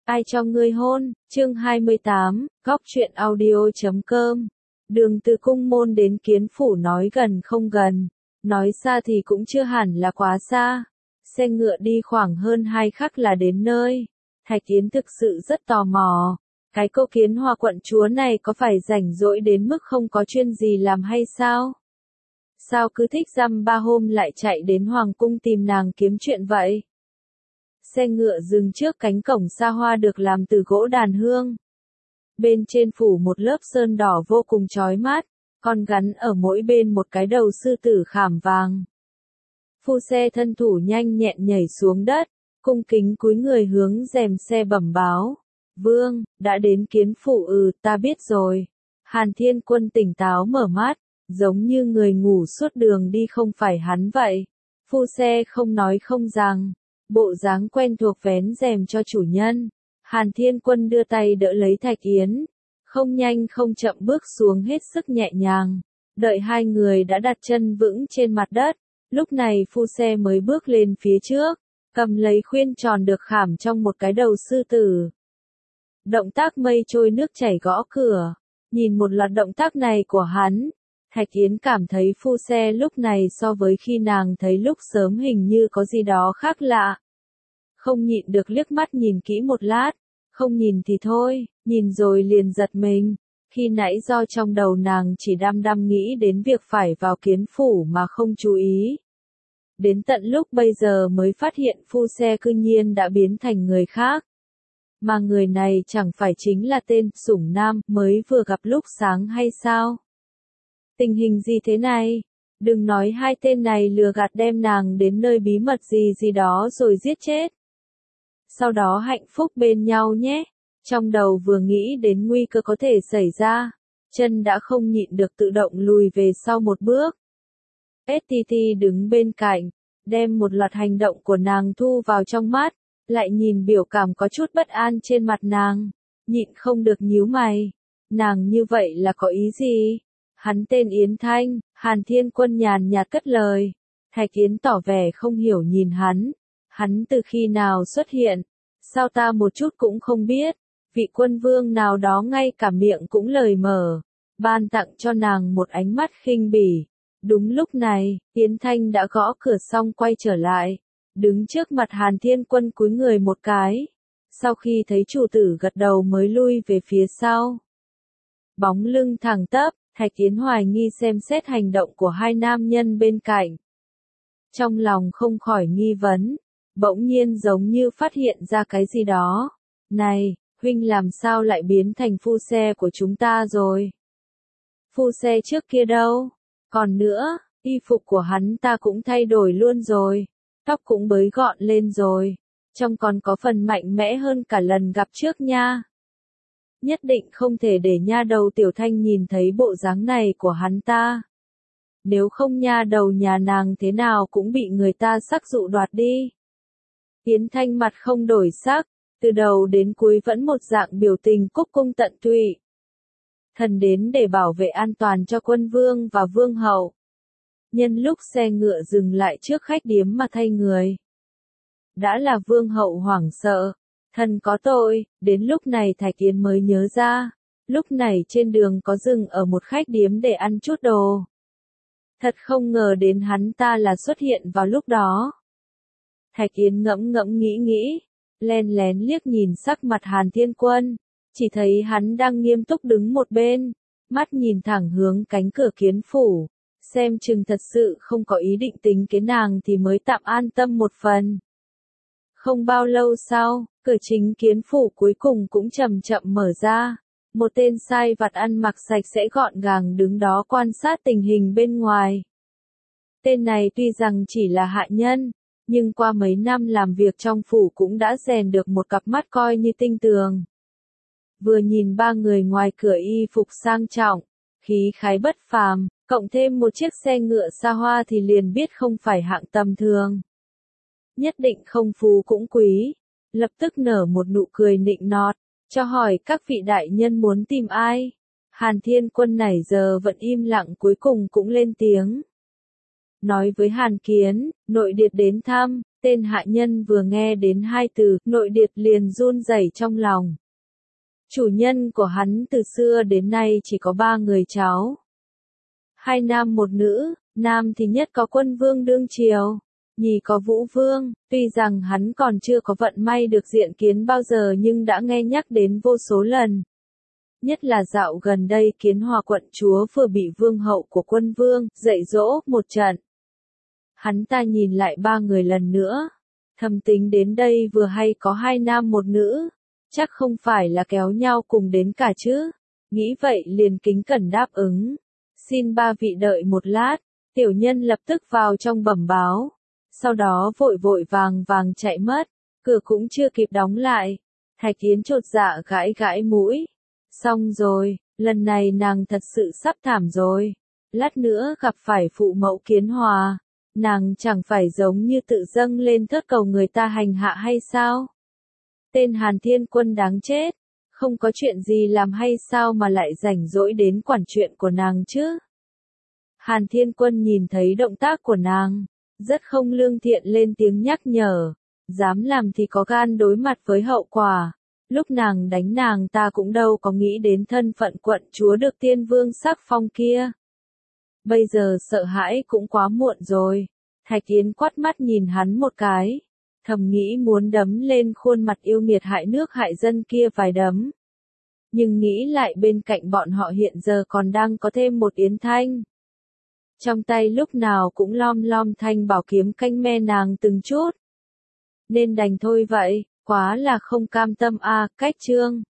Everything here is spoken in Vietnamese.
Ai cho ngươi hôn, chương 28, góc truyện audio.com. Đường từ cung môn đến Kiến Phủ nói gần không gần, nói xa thì cũng chưa hẳn là quá xa. Xe ngựa đi khoảng hơn 2 khắc là đến nơi. Thạch Yến thực sự rất tò mò. Cái cô Kiến Hoa quận chúa này có phải rảnh rỗi đến mức không có chuyên gì làm hay sao? Sao cứ thích dăm ba hôm lại chạy đến Hoàng cung tìm nàng kiếm chuyện vậy? Xe ngựa dừng trước cánh cổng xa hoa được làm từ gỗ đàn hương. Bên trên phủ một lớp sơn đỏ vô cùng chói mắt, còn gắn ở mỗi bên một cái đầu sư tử khảm vàng. Phu xe thân thủ nhanh nhẹn nhảy xuống đất, cung kính cúi người hướng rèm xe bẩm báo. Vương, đã đến Kiến Phủ. Ta biết rồi. Hàn Thiên Quân tỉnh táo mở mắt, giống như người ngủ suốt đường đi không phải hắn vậy. Phu xe không nói không rằng, bộ dáng quen thuộc vén rèm cho chủ nhân. Hàn Thiên Quân đưa tay đỡ lấy Thạch Yến, không nhanh không chậm bước xuống hết sức nhẹ nhàng. Đợi hai người đã đặt chân vững trên mặt đất, lúc này phu xe mới bước lên phía trước, cầm lấy khuyên tròn được khảm trong một cái đầu sư tử. Động tác mây trôi nước chảy gõ cửa, nhìn một loạt động tác này của hắn, Thạch Yến cảm thấy phu xe lúc này so với khi nàng thấy lúc sớm hình như có gì đó khác lạ. Không nhịn được liếc mắt nhìn kỹ một lát, không nhìn thì thôi, nhìn rồi liền giật mình. Khi nãy do trong đầu nàng chỉ đăm đăm nghĩ đến việc phải vào Kiến Phủ mà không chú ý. Đến tận lúc bây giờ mới phát hiện phu xe cư nhiên đã biến thành người khác. Mà người này chẳng phải chính là tên Sủng Nam mới vừa gặp lúc sáng hay sao? Tình hình gì thế này? Đừng nói hai tên này lừa gạt đem nàng đến nơi bí mật gì gì đó rồi giết chết. Sau đó hạnh phúc bên nhau nhé. Trong đầu vừa nghĩ đến nguy cơ có thể xảy ra, chân đã không nhịn được tự động lùi về sau một bước. STT đứng bên cạnh, đem một loạt hành động của nàng thu vào trong mắt, lại nhìn biểu cảm có chút bất an trên mặt nàng, nhịn không được nhíu mày. Nàng như vậy là có ý gì? Hắn tên Yến Thanh. Hàn Thiên Quân nhàn nhạt cất lời. Thạch Yến tỏ vẻ không hiểu nhìn hắn. Hắn từ khi nào xuất hiện? Sao ta một chút cũng không biết? Vị quân vương nào đó ngay cả miệng cũng lời mở, ban tặng cho nàng một ánh mắt khinh bỉ. Đúng lúc này, Yến Thanh đã gõ cửa xong quay trở lại, đứng trước mặt Hàn Thiên Quân cúi người một cái. Sau khi thấy chủ tử gật đầu mới lui về phía sau. Bóng lưng thẳng tắp, Thạch Yến hoài nghi xem xét hành động của hai nam nhân bên cạnh. Trong lòng không khỏi nghi vấn, bỗng nhiên giống như phát hiện ra cái gì đó. Này, huynh làm sao lại biến thành phu xe của chúng ta rồi? Phu xe trước kia đâu? Còn nữa, y phục của hắn ta cũng thay đổi luôn rồi, tóc cũng bới gọn lên rồi, trông còn có phần mạnh mẽ hơn cả lần gặp trước nha. Nhất định không thể để nha đầu Tiểu Thanh nhìn thấy bộ dáng này của hắn ta. Nếu không nha đầu nhà nàng thế nào cũng bị người ta sắc dụ đoạt đi. Yến Thanh mặt không đổi sắc, từ đầu đến cuối vẫn một dạng biểu tình cúc cung tận tụy. Thần đến để bảo vệ an toàn cho quân vương và vương hậu. Nhân lúc xe ngựa dừng lại trước khách điếm mà thay người. Đã là vương hậu hoảng sợ. Thần có tội. Đến lúc này Thạch Yến mới nhớ ra. Lúc này trên đường có dừng ở một khách điếm để ăn chút đồ. Thật không ngờ đến hắn ta là xuất hiện vào lúc đó. Thạch Yến ngẫm ngẫm nghĩ, len lén liếc nhìn sắc mặt Hàn Thiên Quân, chỉ thấy hắn đang nghiêm túc đứng một bên, mắt nhìn thẳng hướng cánh cửa Kiến Phủ, xem chừng thật sự không có ý định tính kế nàng thì mới tạm an tâm một phần. Không bao lâu sau, cửa chính Kiến Phủ cuối cùng cũng chậm chậm mở ra, một tên sai vặt ăn mặc sạch sẽ gọn gàng đứng đó quan sát tình hình bên ngoài. Tên này tuy rằng chỉ là hạ nhân, nhưng qua mấy năm làm việc trong phủ cũng đã rèn được một cặp mắt coi như tinh tường. Vừa nhìn ba người ngoài cửa y phục sang trọng, khí khái bất phàm, cộng thêm một chiếc xe ngựa xa hoa thì liền biết không phải hạng tầm thường. Nhất định không phú cũng quý, lập tức nở một nụ cười nịnh nọt, cho hỏi các vị đại nhân muốn tìm ai. Hàn Thiên Quân nãy giờ vẫn im lặng cuối cùng cũng lên tiếng. nói với Hàn Kiến, nội điệt đến thăm, tên hạ nhân vừa nghe đến hai từ, nội điệt liền run rẩy trong lòng. Chủ nhân của hắn từ xưa đến nay chỉ có 3 người cháu. 2 nam 1 nữ, nam thì nhất có Quân Vương đương triều, nhì có Vũ Vương, tuy rằng hắn còn chưa có vận may được diện kiến bao giờ nhưng đã nghe nhắc đến vô số lần. Nhất là dạo gần đây Kiến Hòa quận chúa vừa bị vương hậu của Quân Vương dạy dỗ một trận. Hắn ta nhìn lại 3 người lần nữa, thầm tính đến đây vừa hay có 2 nam 1 nữ, chắc không phải là kéo nhau cùng đến cả chứ. Nghĩ vậy liền kính cẩn đáp ứng. Xin 3 vị đợi một lát, tiểu nhân lập tức vào trong bẩm báo. Sau đó vội vội vàng vàng chạy mất, cửa cũng chưa kịp đóng lại. Thạch Yến chột dạ gãi gãi mũi. Xong rồi, lần này nàng thật sự sắp thảm rồi. Lát nữa gặp phải phụ mẫu Kiến Hòa, nàng chẳng phải giống như tự dâng lên thớt cầu người ta hành hạ hay sao? Tên Hàn Thiên Quân đáng chết, không có chuyện gì làm hay sao mà lại rảnh rỗi đến quản chuyện của nàng chứ? Hàn Thiên Quân nhìn thấy động tác của nàng, rất không lương thiện lên tiếng nhắc nhở, dám làm thì có gan đối mặt với hậu quả. Lúc nàng đánh nàng ta cũng đâu có nghĩ đến thân phận quận chúa được tiên vương sắc phong kia. Bây giờ sợ hãi cũng quá muộn rồi. Thạch Yến quát mắt nhìn hắn một cái, thầm nghĩ muốn đấm lên khuôn mặt yêu nghiệt hại nước hại dân kia vài đấm. Nhưng nghĩ lại bên cạnh bọn họ hiện giờ còn đang có thêm một Yến Thanh. Trong tay lúc nào cũng lom lom thanh bảo kiếm canh me nàng từng chút. Nên đành thôi vậy, quá là không cam tâm a. Cách chương